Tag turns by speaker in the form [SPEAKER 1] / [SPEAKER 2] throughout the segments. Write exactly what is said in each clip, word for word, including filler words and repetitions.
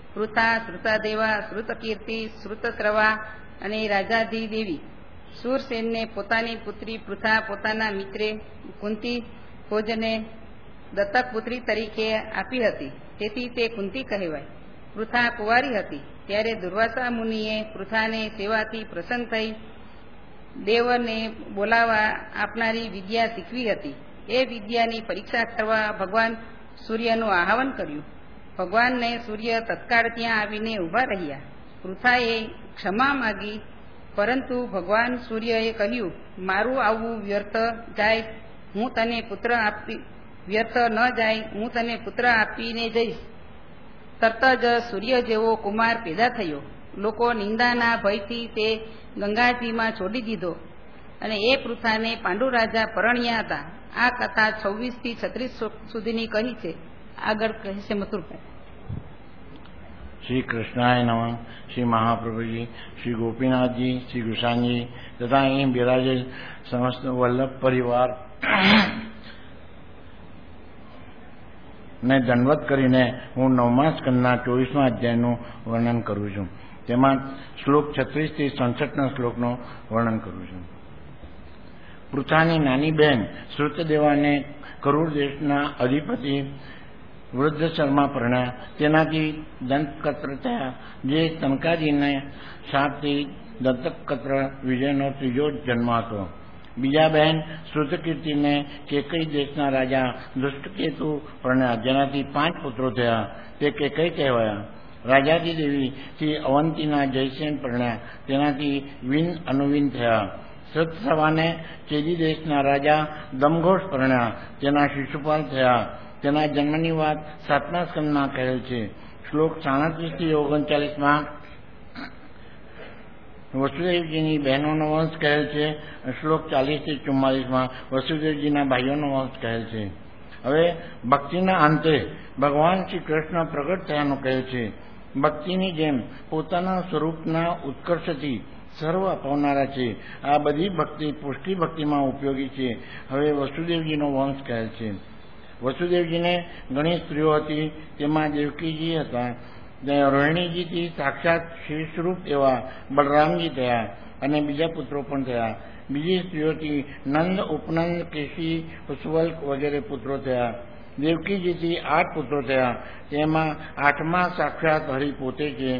[SPEAKER 1] પૃથા, શ્રુતાદેવા, શ્રુતકીર્તિ, શ્રુતસ્રવા અને રાજાધિદેવી. શૂરસેનને પોતાની પુત્રી પૃથા પોતાના મિત્રે કુંતી ભોજને દત્તક પુત્રી તરીકે આપી હતી, તેથી તે કુંતી કહેવાય. પૃથા કુંવારી હતી ત્યારે દુર્વાસા મુનિએ પૃથાને સેવાથી પ્રસન્ન થઈ દેવને બોલાવા આપનારી વિદ્યા શીખવી હતી. એ વિદ્યાની પરીક્ષા કરવા ભગવાન સૂર્યનું આહવાન કર્યું. ભગવાનને સૂર્ય તત્કાળ ત્યાં આવીને ઊભા રહ્યા. પૃથાએ ક્ષમા માગી, પરંતુ ભગવાન સૂર્યએ કહ્યું, મારું આવવું વ્યર્થ જાય, હું તને પુત્ર આપી વ્યર્થ ન જાય હું તને પુત્ર આપીને જઈશ. તરત જ સૂર્ય જેવો કુમાર પેદા થયો. લોકો નિંદાના ભયથી તે ગંગાજીમાં છોડી દીધો અને એ પૃથાને પાંડુ રાજા પરણ્યા હતા. આ કથા છવ્વીસ થી છત્રીસ સુધીની કહી છે. આગળ કહે છે મથુરભાઈ.
[SPEAKER 2] श्री कृष्णाय नमः. श्री महाप्रभुजी, श्री गोपीनाथ जी, श्री गुसानजी तथा અહીં બિરાજેલ સમસ્ત વલ્લભ પરિવાર ને દંડવત કરીને હું નવમા સ્કંદના ચોવીસમા અધ્યાયનું વર્ણન કરું છું. તેમાં શ્લોક છત્રીસ થી સડસઠના શ્લોકનું વર્ણન કરું છું. પૃથાની નાની બહેન શ્રુતદેવાને કરુર દેશના અધિપતિ વૃદ્ધ શર્મા પરણ્યા. તેનાથી દંતકત્ર થયા, જે તનકાજીને શાપથી દંતકત્ર વિજયનો ત્રીજો જન્મ હતો. બીજા બહેન શ્રુતકીર્તિને કેકઈ દેશના રાજા દુષ્ટકેતુ પરણ્યા, જેનાથી પાંચ પુત્રો થયા, તે કેકઈ કહેવાયા. રાજાજી દેવીથી અવંતીના જયસેન પરણ્યા, તેનાથી વિન અનુવિન થયા. સત્સવાને ચેદી દેશના રાજા દમઘોષ પરણ્યા, તેના શિશુપાલ થયા. તેના જન્મની વાત સાતમા સ્કંદમાં કહેલ છે. શ્લોક સાડત્રીસ થી ઓગણચાલીસમાં વસુદેવજીની બહેનોનો વંશ કહેલ છે. શ્લોક ચાલીસ થી ચુમ્માલીસમાં વસુદેવજીના ભાઈઓનો વંશ કહેલ છે. હવે ભક્તિના અંતે ભગવાન શ્રી કૃષ્ણ પ્રગટ થયાનું કહે છે. ભક્તિની જેમ પોતાના સ્વરૂપના ઉત્કર્ષથી સર્વ અપાવનારા છે. આ બધી ભક્તિ પુષ્ટિ ભક્તિમાં ઉપયોગી છે. હવે વસુદેવજીનો વંશ કહેલ છે. વસુદેવજીને ઘણી સ્ત્રીઓ હતી, તેમાં દેવકીજી હતા. રોહિણીજીથી સાક્ષાત શેષરૂપ એવા બલરામજી થયા અને બીજા પુત્રો પણ થયા. બીજી સ્ત્રીઓથી નંદ, ઉપનંદ, કેશી, ઉસ્વલ્ક વગેરે પુત્રો થયા. દેવકીજીથી આઠ પુત્રો થયા, તેમાં આઠમા સાક્ષાત હરિ પોતે છે.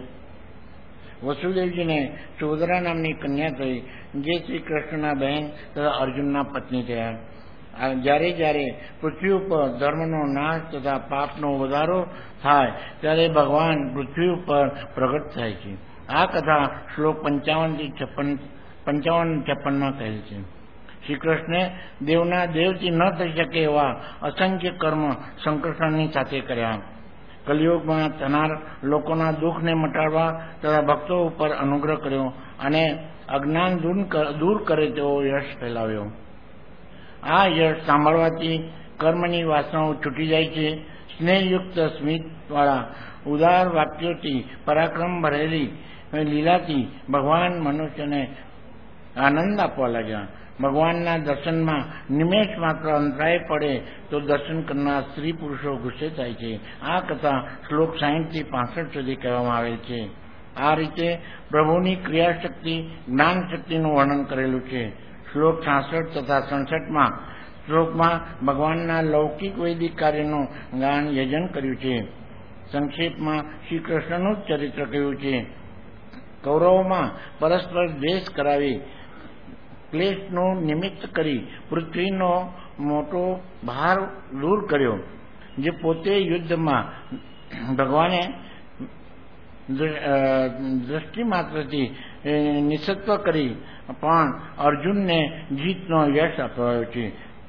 [SPEAKER 2] વસુદેવજીને ચોદરા નામની કન્યા થઈ, જે શ્રી કૃષ્ણના બહેન તથા અર્જુનના પત્ની થયા. જ્યારે જ્યારે પૃથ્વી ઉપર ધર્મનો નાશ તથા પાપનો વધારો થાય ત્યારે ભગવાન પૃથ્વી ઉપર પ્રગટ થાય છે. આ કથા શ્લોક પંચાવન થી છપ્પન પંચાવન છપ્પનમાં કહેલ છે. શ્રી કૃષ્ણે દેવના દેવથી ન થઈ શકે એવા અસંખ્ય કર્મ સંકર્ષણની સાથે કર્યા. કલિયુગમાં થનાર લોકોના દુઃખને મટાડવા તથા ભક્તો ઉપર અનુગ્રહ કર્યો અને અજ્ઞાન દૂર કરે તેવો યશ ફેલાવ્યો. આ યશ સાંભળવાથી કર્મની વાસનાઓ છૂટી જાય છે. સ્નેહયુક્ત સ્મિતવાળા ઉદાર વાક્યોથી પરાક્રમ ભરેલી લીલાથી ભગવાન મનુષ્યને આનંદ આપવા લાગ્યા. ભગવાનના દર્શનમાં નિમેષ માત્ર અંતરાય પડે તો દર્શન કરનાર સ્ત્રી પુરુષો ગુસ્સે થાય છે. આ કથા શ્લોક સાહીઠ થી પાસઠ સુધી કહેવામાં આવેલ છે. આ રીતે પ્રભુની ક્રિયાશક્તિ જ્ઞાન શક્તિનું વર્ણન કરેલું છે. શ્લોક છાસઠ તથા સડસઠમાં શ્લોકમાં ભગવાનના લૌકિક વૈદિક કાર્યનું ગાન યજન કર્યું છે. સંક્ષેપમાં શ્રી કૃષ્ણનું જ ચરિત્ર કહ્યું છે. કૌરવોમાં પરસ્પર દ્વેષ કરાવી ક્લેશનું નિમિત્ત કરી પૃથ્વીનો મોટો ભાર દૂર કર્યો, જે પોતે યુદ્ધમાં ભગવાને દ્રષ્ટિ માત્રથી નિસત્વ કરી પણ અર્જુનને જીતનો યશ અપાયો છે.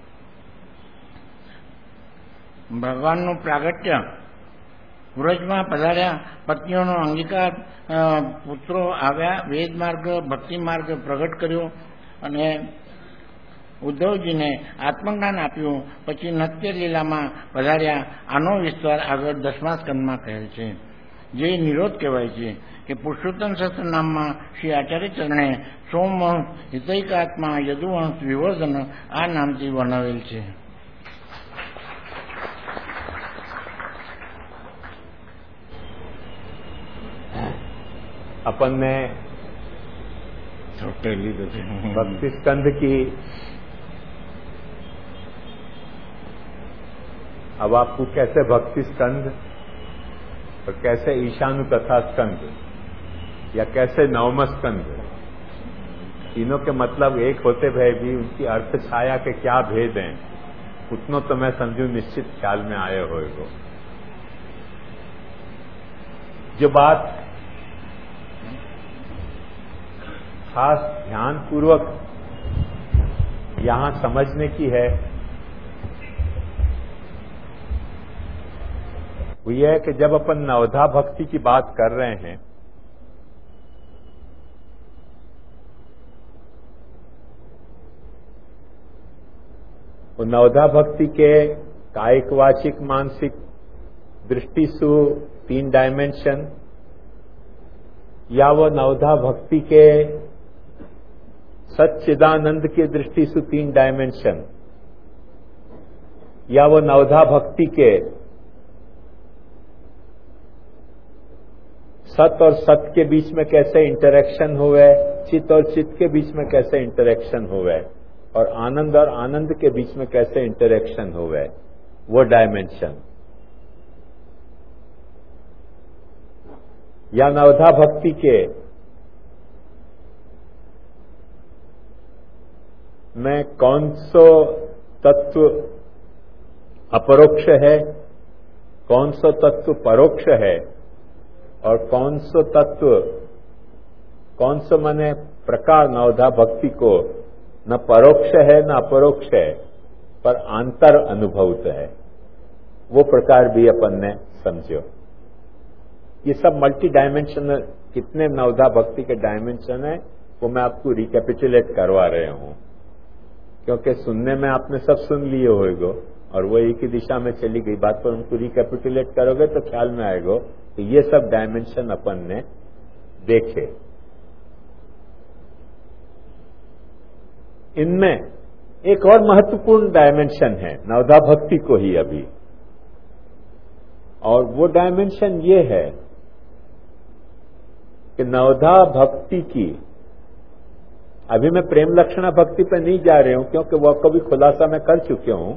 [SPEAKER 2] ભગવાનનું પ્રાગટ્ય વ્રજમાં પધાર્યા. પત્નીઓનો અંગીકાર, પુત્રો આવ્યા. વેદ માર્ગ, ભક્તિ માર્ગ પ્રગટ કર્યો અને ઉદ્ધવજીને આત્મજ્ઞાન આપ્યું. પછી નત્ય લીલામાં પધાર્યા. આનો વિસ્તાર આગળ દસમા સ્કંદમાં કહેલ છે, જે નિરોધ કહેવાય છે કે પુરુષોત્તમ સહસ્ત્ર નામમાં શ્રી આચાર્ય ચરણે સોમવંશ, હિતૈકાત્મા, યદુવંશ, વિવર્ધન આ નામથી વર્ણવેલ છે.
[SPEAKER 3] अपन ने भक्ति स्कंद की, अब आपको कैसे भक्ति स्कंद और कैसे ईशानु कथा स्कंद या कैसे नवम स्कंद, तीनों के मतलब एक होते भय भी उनकी अर्थ छाया के क्या भेद हैं, उतनों तो मैं समझू निश्चित ख्याल में आए होएगो। जो बात खास ध्यान पूर्वक यहां समझने की है वो यह है कि जब अपन नवधा भक्ति की बात कर रहे हैं वो नवधा भक्ति के कायिक, वाचिक, मानसिक दृष्टि से तीन डायमेंशन, या वो नवधा भक्ति के सच्चिदानंद की दृष्टि से तीन डायमेंशन, या वो नवधा भक्ति के सत और सत के बीच में कैसे इंटरेक्शन हुए, चित और चित के बीच में कैसे इंटरेक्शन हुए, और आनंद और आनंद के बीच में कैसे इंटरेक्शन हुए, वो डायमेंशन, या नवधा भक्ति के में कौन सो तत्व अपरोक्ष है, कौन सो तत्व परोक्ष है, और कौन सो तत्व, कौन सो माने प्रकार नवधा भक्ति को न परोक्ष है न अपरोक्ष है पर आंतर अनुभूत है, वो प्रकार भी अपन ने समझो। ये सब मल्टी डायमेंशनल कितने नवधा भक्ति के डायमेंशन है वो मैं आपको रिकैपिचुलेट करवा रहे हूं, क्योंकि सुनने में आपने सब सुन लिए होएगो और वो एक ही दिशा में चली गई बात, पर उनको रिकैपिचुलेट करोगे तो ख्याल में आएगा कि ये सब डायमेंशन अपन ने देखे। इनमें एक और महत्वपूर्ण डायमेंशन है नवधा भक्ति को ही अभी, और वो डायमेंशन ये है कि नवधा भक्ति की, अभी मैं प्रेम लक्षणा भक्ति पे नहीं जा रही हूं क्योंकि वो को भी खुलासा मैं कर चुके हूं,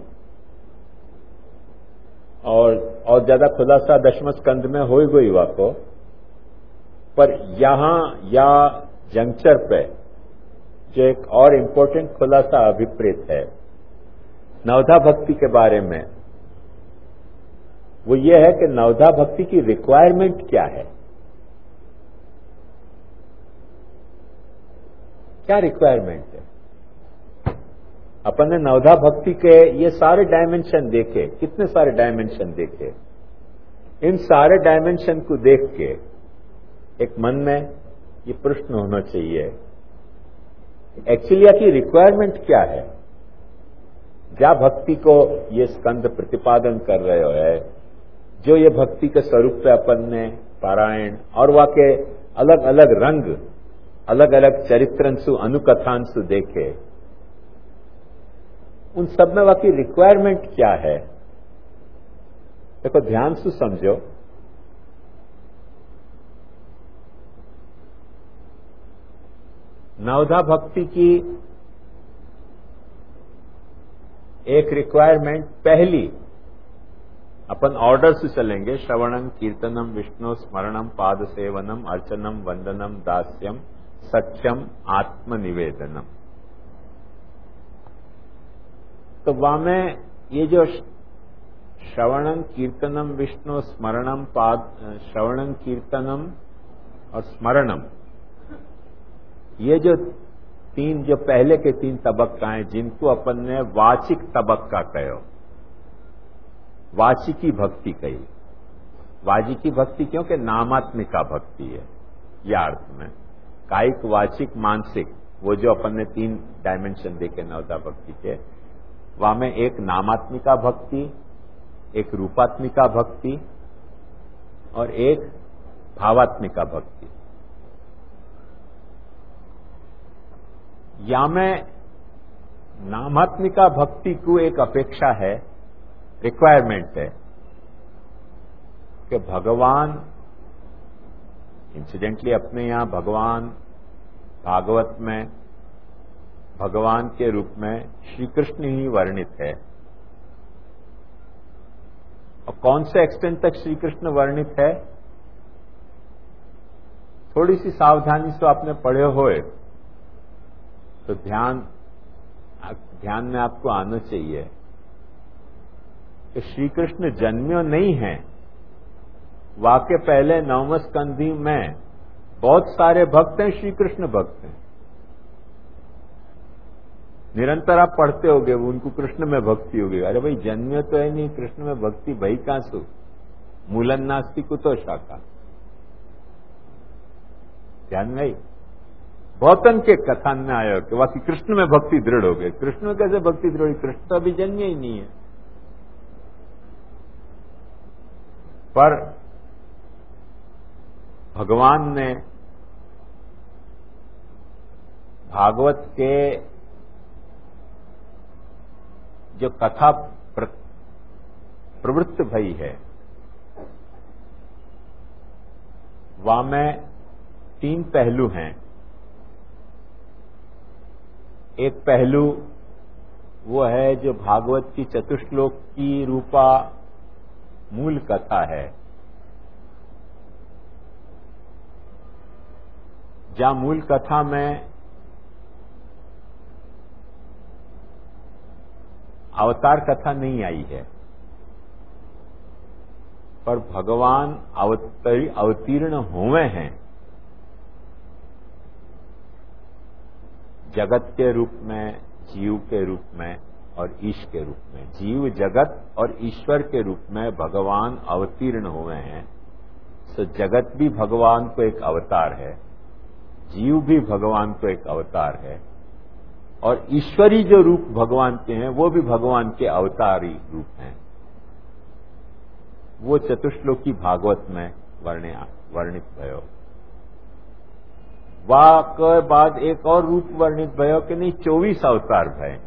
[SPEAKER 3] और और ज्यादा खुलासा दशम स्कंद में हो गई वाको, पर यहां या जंक्चर पे जो एक और इम्पोर्टेंट खुलासा अभिप्रेत है नवधा भक्ति के बारे में, वो ये है कि नवधा भक्ति की रिक्वायरमेंट क्या है, क्या रिक्वायरमेंट है। अपन ने नवधा भक्ति के ये सारे डायमेंशन देखे, कितने सारे डायमेंशन देखे, इन सारे डायमेंशन को देख के एक मन में ये प्रश्न होना चाहिए एक्चुअली की रिक्वायरमेंट क्या है। क्या भक्ति को ये स्कंद प्रतिपादन कर रहे हो है, जो ये भक्ति के स्वरूप पे अपन ने पारायण और वाके अलग अलग रंग, अलग अलग चरित्रंशु अनुकथांशु देखे, उन सब में वाकई रिक्वायरमेंट क्या है। देखो ध्यान से समझो, नवधा भक्ति की एक रिक्वायरमेंट पहली, अपन ऑर्डर से चलेंगे, श्रवणम, कीर्तनम, विष्णु स्मरणम, पाद सेवनम, अर्चनम, वंदनम, दास्यम, सत्यम, आत्मनिवेदनम। तो वहां में ये जो श्रवणम, कीर्तनम, विष्णु स्मरणम, पाद, श्रवणम, कीर्तनम और स्मरणम, ये जो तीन, जो पहले के तीन तबक्काएं जिनको अपन ने वाचिक तबक्का कहो, वाचिकी भक्ति कही। वाचिकी भक्ति क्योंकि नामात्मिका भक्ति है, या अर्थ में कायिक, वाचिक, मानसिक, वो जो अपन ने तीन डायमेंशन देखे नवधा भक्ति के, वहां में एक नामात्मिका भक्ति, एक रूपात्मिका भक्ति और एक भावात्मिका भक्ति। या में नामात्मिका भक्ति को एक अपेक्षा है, रिक्वायरमेंट है कि भगवान इंसिडेंटली अपने यहाँ भगवान भागवत में भगवान के रूप में श्री कृष्ण ही वर्णित है। और कौन से एक्सटेंट तक श्री कृष्ण वर्णित है, थोड़ी सी सावधानी से आपने पढ़े होए तो ध्यान ध्यान में आपको आना चाहिए कि श्री कृष्ण जन्म्यो नहीं है। वाक्य पहले नवम स्कंधी में बहुत सारे भक्त हैं, श्री कृष्ण भक्त हैं। निरंतर आप पढ़ते होगे, उनको कृष्ण में भक्ति होगी। अरे भाई जन्म्य तो है नहीं, कृष्ण में भक्ति भई कहां सु मूलन नास्ति कुतो शाखा। ध्यान में आई बहुतन के कथान में आया कि वाकई कृष्ण में भक्ति दृढ़ हो गई। कृष्ण में कैसे भक्ति दृढ़ हुई, कृष्ण तो अभी जन्य ही नहीं है। पर भगवान ने भागवत के जो कथा प्र, प्रवृत्त भई है वहां में तीन पहलू हैं। एक पहलू वो है जो भागवत की चतुश्लोक की रूपा मूल कथा है, जहां मूल कथा में अवतार कथा नहीं आई है, पर भगवान अवतीर्ण हुए हैं जगत के रूप में, जीव के रूप में और ईश के रूप में। जीव जगत और ईश्वर के रूप में भगवान अवतीर्ण हुए हैं। तो जगत भी भगवान को एक अवतार है, जीव भी भगवान को एक अवतार है, और ईश्वरी जो रूप भगवान के हैं वो भी भगवान के अवतारी रूप हैं। वो चतुश्लोकी भागवत में वर्णित भयो। वाह के बाद एक और रूप वर्णित भयो कि नहीं, चौबीस अवतार भय हैं।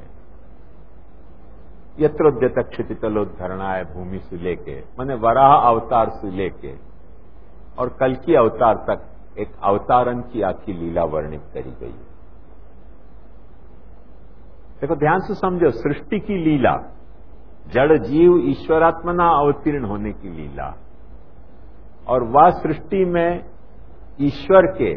[SPEAKER 3] यत्रोद्यत क्षितितलोद्धरणाय भूमि से लेके, माने वराह अवतार से लेके और कल की अवतार तक एक अवतारन की आखी लीला वर्णित करी गई। देखो ध्यान से समझो, सृष्टि की लीला, जड़ जीव ईश्वरात्मना अवतीर्ण होने की लीला, और वह सृष्टि में ईश्वर के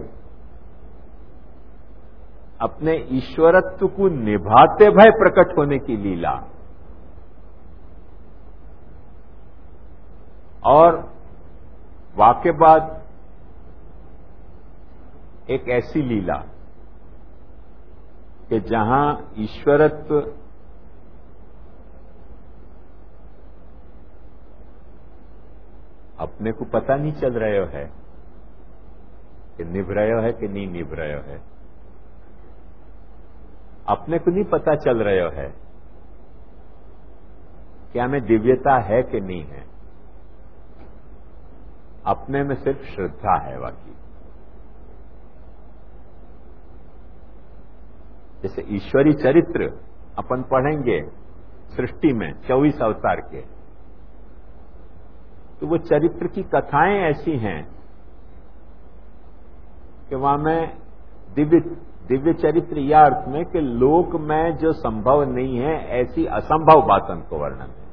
[SPEAKER 3] अपने ईश्वरत्व को निभाते भय प्रकट होने की लीला, और वाके बाद एक ऐसी लीला कि जहां ईश्वरत्व अपने को पता नहीं चल रहा है कि निभ रहा है कि नहीं निभ रहा है, अपने को नहीं पता चल रहा है कि हमें दिव्यता है कि नहीं है। अपने में सिर्फ श्रद्धा है बाकी। जैसे ईश्वरी चरित्र अपन पढ़ेंगे सृष्टि में चौबीस अवतार के, तो वो चरित्र की कथाएं ऐसी हैं कि वहां में दिव्य दिव्य चरित्र या अर्थ में कि लोक में जो संभव नहीं है ऐसी असंभव बातन को वर्णन है।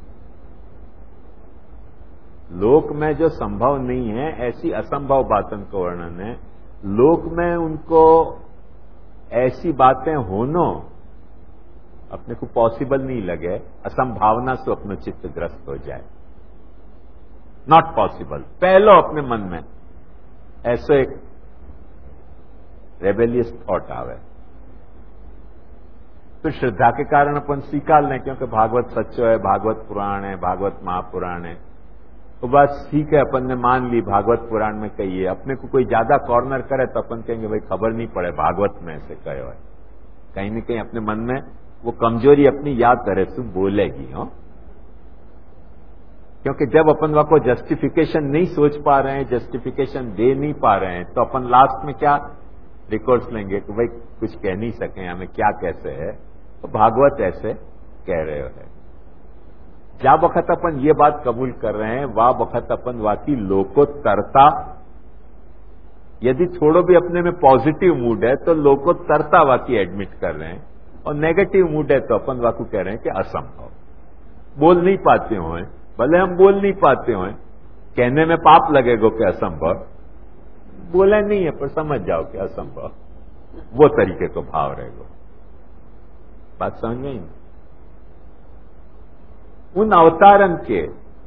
[SPEAKER 3] लोक में जो संभव नहीं है ऐसी असंभव बातन को वर्णन है। लोक में उनको ऐसी बातें होनो अपने को पॉसिबल नहीं लगे, असंभावना से अपना चित्त ग्रस्त हो जाए, नॉट पॉसिबल। पहलो अपने मन में ऐसे एक रेबेलियस थॉट आवे तो श्रद्धा के कारण अपन स्वीकार लें, क्योंकि भागवत सच्चो है, भागवत पुराण है, भागवत महापुराण है, तो बस ठीक है अपन ने मान ली भागवत पुराण में कही है। अपने को कोई ज्यादा कॉर्नर करे तो अपन कहेंगे भाई खबर नहीं पड़े भागवत में ऐसे कहे है। कहीं न कहीं अपने मन में वो कमजोरी अपनी याद करे तो बोलेगी हो, क्योंकि जब अपन वहां को जस्टिफिकेशन नहीं सोच पा रहे हैं, जस्टिफिकेशन दे नहीं पा रहे हैं, तो अपन लास्ट में क्या रिकॉर्ड्स लेंगे कि भाई कुछ कह नहीं सके, हमें क्या कैसे है, तो भागवत ऐसे कह रहे हो। जा वक्त अपन ये बात कबूल कर रहे हैं, वह वक्त अपन वाकई लोकोत्तरता यदि थोड़ो भी अपने में पॉजिटिव मूड है तो लोग को तरता वाकी एडमिट कर रहे हैं, और नेगेटिव मूड है तो अपन वाकू कह रहे हैं कि असंभव, बोल नहीं पाते हो, भले हम बोल नहीं पाते हो, कहने में पाप लगेगा कि असंभव, बोला नहीं है पर समझ जाओ कि असंभव, वो तरीके को भाव रहेगा। बात समझ में ही नहीं। उन अवतारन के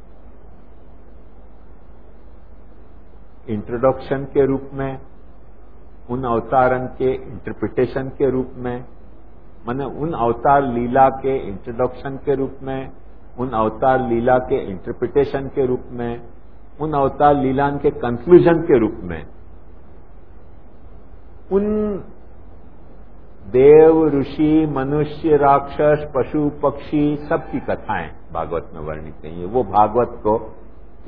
[SPEAKER 3] इंट्रोडक्शन के रूप में, उन अवतारन के इंटरप्रिटेशन के रूप में, माने उन अवतार लीला के इंट्रोडक्शन के रूप में, उन अवतार लीला के इंटरप्रिटेशन के रूप में, उन अवतार लीला के कंक्लूजन के रूप में, उन देव, ऋषि, मनुष्य, राक्षस, पशु, पक्षी सबकी कथाएं भागवत में वर्णित हैं। वो भागवत को